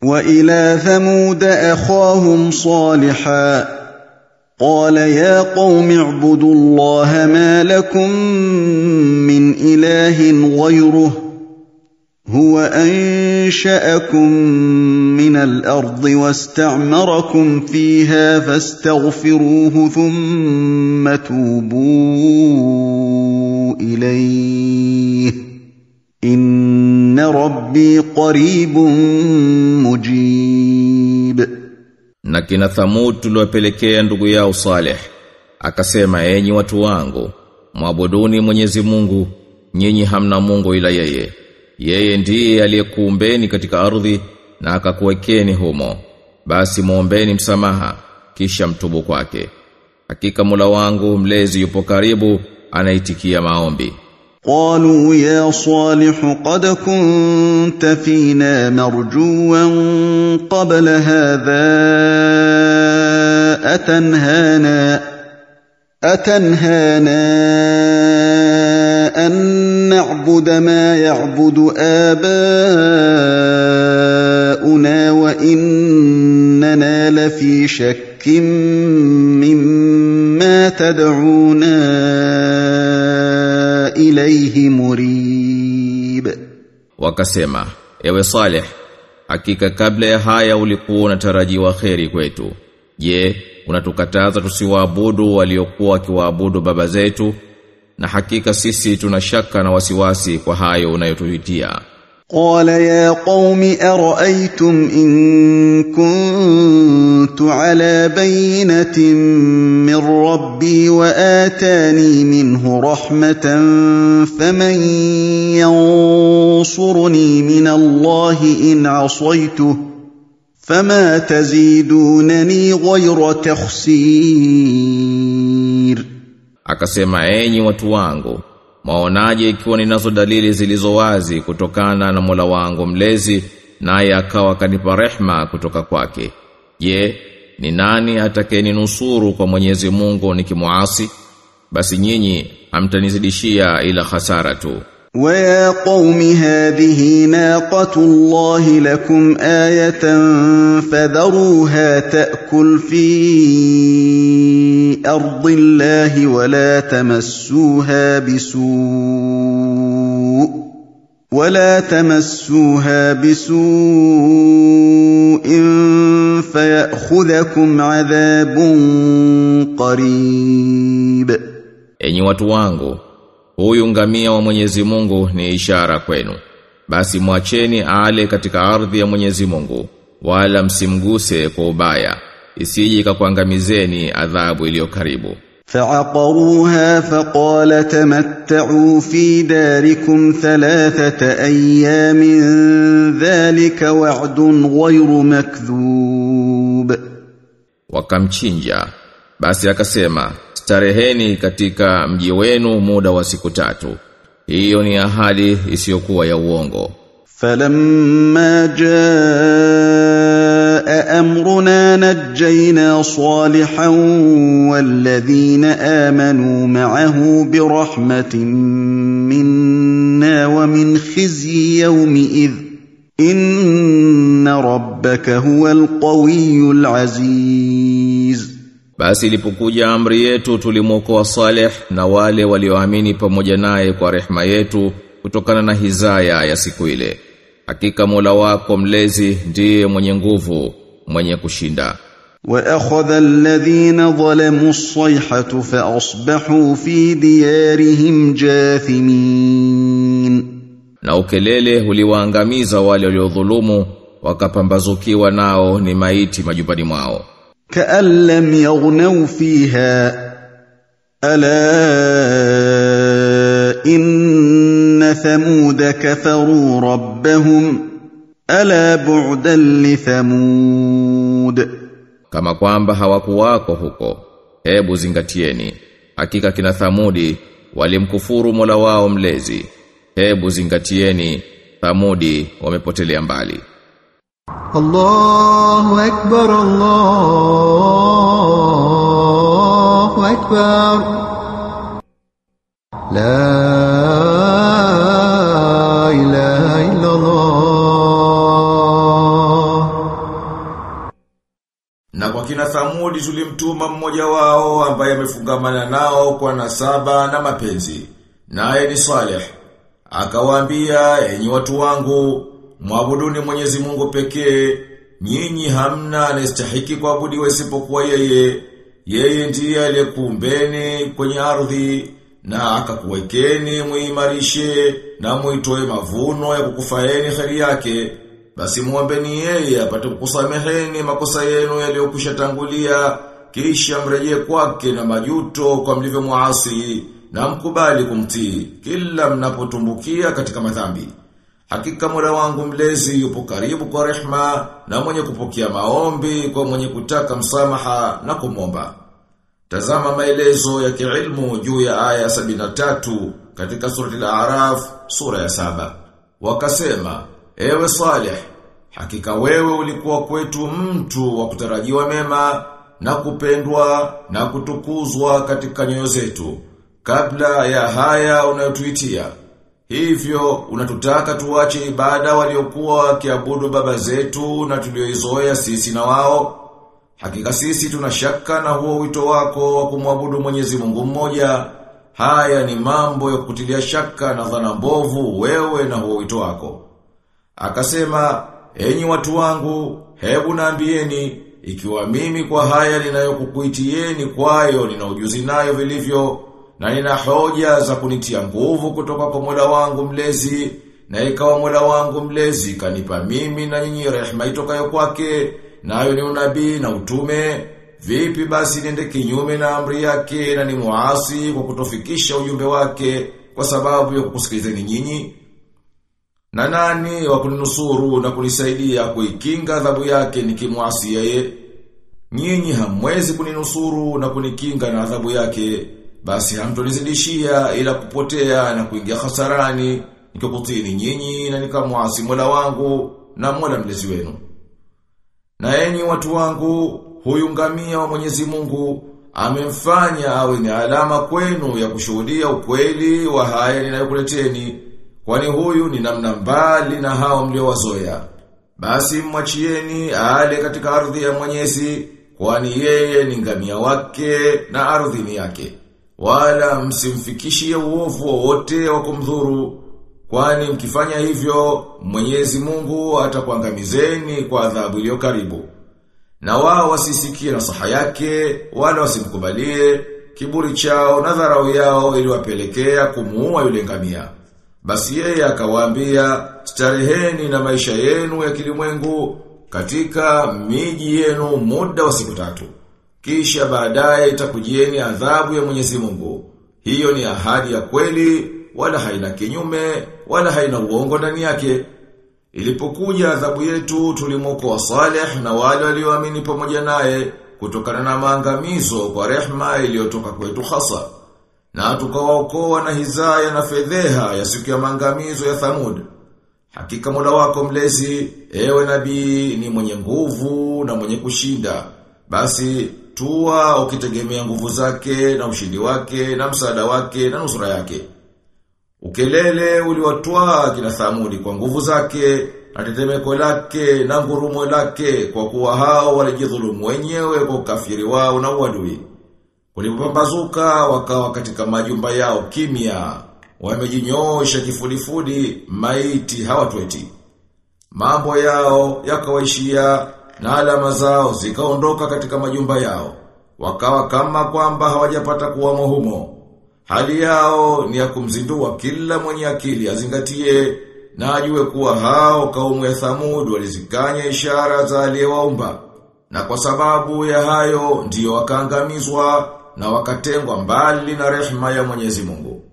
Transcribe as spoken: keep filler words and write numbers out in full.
وإلى ثمود أخاهم صالحا قال يا قوم اعبدوا الله ما لكم من إله غيره هو أنشأكم من الأرض واستعمركم فيها فاستغفروه ثم توبوا إليه إن ربي قريب مجيب. Na kina Thamud tuliwapelekea ndugu yao Saleh, akasema enyi watu wangu, mwabuduni Mwenyezi Mungu, nyinyi hamna Mungu ila yeye. Yeye ndiye aliyekuumbeni katika ardhi na akakuwekeni humo. Basi muombeni msamaha kisha mtubu kwake. Hakika Mola wangu mlezi yupo karibu, anaitikia maombi. قالوا يا صالح قد كنت فينا مرجوا قبل هذا أتنهانا أتنهانا أن نعبد ما يعبد آباؤنا وإننا لفي شك مما تدعونا إليه مريب. Wakasema, ewe Saleh, hakika kabla ya haya ulikuwa unatarajiwa kheri kwetu. Je, unatukataza tusiwaabudu waliokuwa wakiwaabudu baba zetu? Na hakika sisi tunashaka na wasiwasi kwa hayo unayotuhitia. قال يا قوم أرأيتم إن كنت على بينة من ربي وآتاني منه رحمة فمن ينصرني من الله إن عصيته فما تزيدونني غير تخسير. Akasema enyi watu wangu, maonaje ikiwa ninazo dalili zilizo wazi kutokana na Mola wangu mlezi, naye akawa kanipa rehma kutoka kwake. Je, ni nani atakayeninusuru kwa Mwenyezi Mungu nikimuasi? Basi nyinyi hamtanizidishia ila hasara tu. ويا قوم هذه ناقة الله لكم آية فذروها تأكل في أرض الله ولا تمسوها بسوء ولا تمسوها بسوء فيأخذكم عذاب قريب. Enyi watu wangu, huyu ngamia wa Mwenyezi Mungu ni ishara kwenu. Basi mwacheni ale katika ardhi ya Mwenyezi Mungu, wala msimguse kwa ubaya, isije ikakuangamizeni adhabu iliyo karibu. فعقروها فقال تمتعوا في داركم ثلاثة أيام ذلك وعد غير مكذوب. Wakamchinja, basi akasema, stareheni katika mji wenu muda wa siku tatu. Hiyo ni ahadi isiyokuwa ya uongo. فلما جاء أمرنا نجينا صالحا والذين آمنوا معه برحمة منا ومن خزي يومئذ إن ربك هو القوي العزيز. Basi ilipokuja amri yetu tulimwokoa Saleh na wale walioamini pamoja naye kwa rehema yetu kutokana na hizaya ya siku ile. Hakika Mola wako mlezi ndiye mwenye nguvu, mwenye kushinda. وأخذ الذين ظلموا الصيحة فأصبحوا في ديارهم جاثمين. Na ukelele uliwaangamiza wale waliodhulumu, wakapambazukiwa nao ni maiti majumbani mwao. كأن لم يغنوا فيها ألا إن ثمود كفروا ربهم ألا بعدا لثمود. Kama kwamba hawakuwako huko, hebu zingatieni, hakika kina Thamudi walimkufuru Mola wao mlezi. Hebu zingatieni, Thamudi wamepotelea mbali. الله أكبر الله أكبر لا إله إلا الله. kina Thamudi tulimtuma mmoja wao ambaye amefungamana nao kwa nasaba na mapenzi. Naye ni Saleh. Akawaambia, enyi watu wangu, muabuduni Mwenyezi Mungu pekee, nyinyi hamna anayestahiki kuabudiwa isipokuwa yeye. Yeye ndiye aliyekuumbeni kwenye ardhi na akakuwekeni muimarishe na muitoe mavuno ya kukufaeni kheri yake. Basi muombeni yeye apate kukusameheni makosa yenu yaliyokwisha tangulia, kisha mrejee kwake na majuto kwa mlivyo muasi, na mkubali kumtii kila mnapotumbukia katika madhambi. Hakika Mola wangu mlezi yupo karibu kwa rehma na mwenye kupokea maombi kwa mwenye kutaka msamaha na kumomba. Tazama maelezo ya kiilmu juu ya aya sabini na tatu katika surati al-A'raf sura ya saba. Wakasema, ewe Saleh, hakika wewe ulikuwa kwetu mtu wa kutarajiwa mema na kupendwa na kutukuzwa katika nyoyo zetu kabla ya haya unayotuitia. Hivyo unatutaka tuache ibada waliokuwa wakiabudu baba zetu na tulioizoea sisi na wao. Hakika sisi tunashaka na huo wito wako wa kumwabudu Mwenyezi Mungu mmoja. Haya ni mambo ya kutilia shaka na dhana mbovu wewe na huo wito wako. Akasema, enyi watu wangu, hebu naambieni, ikiwa mimi kwa haya ninayokukuitieni kwayo nina ujuzi nayo vilivyo, na nina hoja za kunitia nguvu kutoka kwa Mola wangu mlezi, na ikawa Mola wangu mlezi kanipa mimi na nyinyi rehema itokayo kwake, nayo ni unabii na utume, vipi basi niende kinyume na amri yake na ni muasi kwa kutofikisha ujumbe wake kwa sababu ya kukusikilizeni nyinyi? Na nani wa kuninusuru na kunisaidia kuikinga adhabu yake nikimuasi yeye? Nyinyi hamwezi kuninusuru na kunikinga na adhabu yake, basi hamtonizidishia ila kupotea na kuingia hasarani nikikutini nyinyi na nikamuasi Mola wangu na Mola mlezi wenu. Na enyi watu wangu, huyu ngamia wa Mwenyezi Mungu amemfanya awe ni alama kwenu ya kushuhudia ukweli wa haya ninayokuleteni, kwani huyu ni namna mbali na hao mliowazoea. Basi mwachieni ale katika ardhi ya Mwenyezi, kwani yeye ni ngamia wake na ardhi ni yake. Wala msimfikishie uovu wowote wa kumdhuru, kwani mkifanya hivyo Mwenyezi Mungu atakuangamizeni kwa adhabu iliyo karibu. Na wao wasisikie nasaha yake wala wasimkubalie, kiburi chao na dharau yao iliwapelekea kumuua yule ngamia. Basi yeye akawaambia, stareheni na maisha yenu ya kilimwengu katika miji yenu muda wa siku tatu. Kisha baadaye itakujieni adhabu ya Mwenyezi Mungu. Hiyo ni ahadi ya kweli, wala haina kinyume, wala haina uongo ndani yake. Ilipokuja adhabu yetu tulimwokoa Saleh na wale walioamini pamoja naye kutokana na maangamizo kwa rehema iliyotoka kwetu hasa. Na tukawaokoa na hizaya na fedheha ya siku ya maangamizo ya Thamud. Hakika Mola wako mlezi, ewe nabii, ni mwenye nguvu na mwenye kushinda. Basi tuwa ukitegemea nguvu zake na ushindi wake na msaada wake na nusura yake. Ukelele uliwatwaa kina Thamudi kwa nguvu zake, na tetemeko lake na ngurumo lake, kwa kuwa hao walijidhulumu wenyewe kwa ukafiri wao na uadui. Kulipopambazuka wakawa katika majumba yao kimya, wamejinyoosha kifudifudi, maiti hawatweti. Mambo yao yakawaishia na alama zao zikaondoka katika majumba yao, wakawa kama kwamba hawajapata kuwamo humo. Hali yao ni ya kumzindua kila mwenye akili azingatie na ajue kuwa hao kaumu ya Thamud walizikanya ishara za aliyewaumba. Na kwa sababu ya hayo ndiyo wakaangamizwa na wakatengwa mbali na rehema ya Mwenyezi Mungu.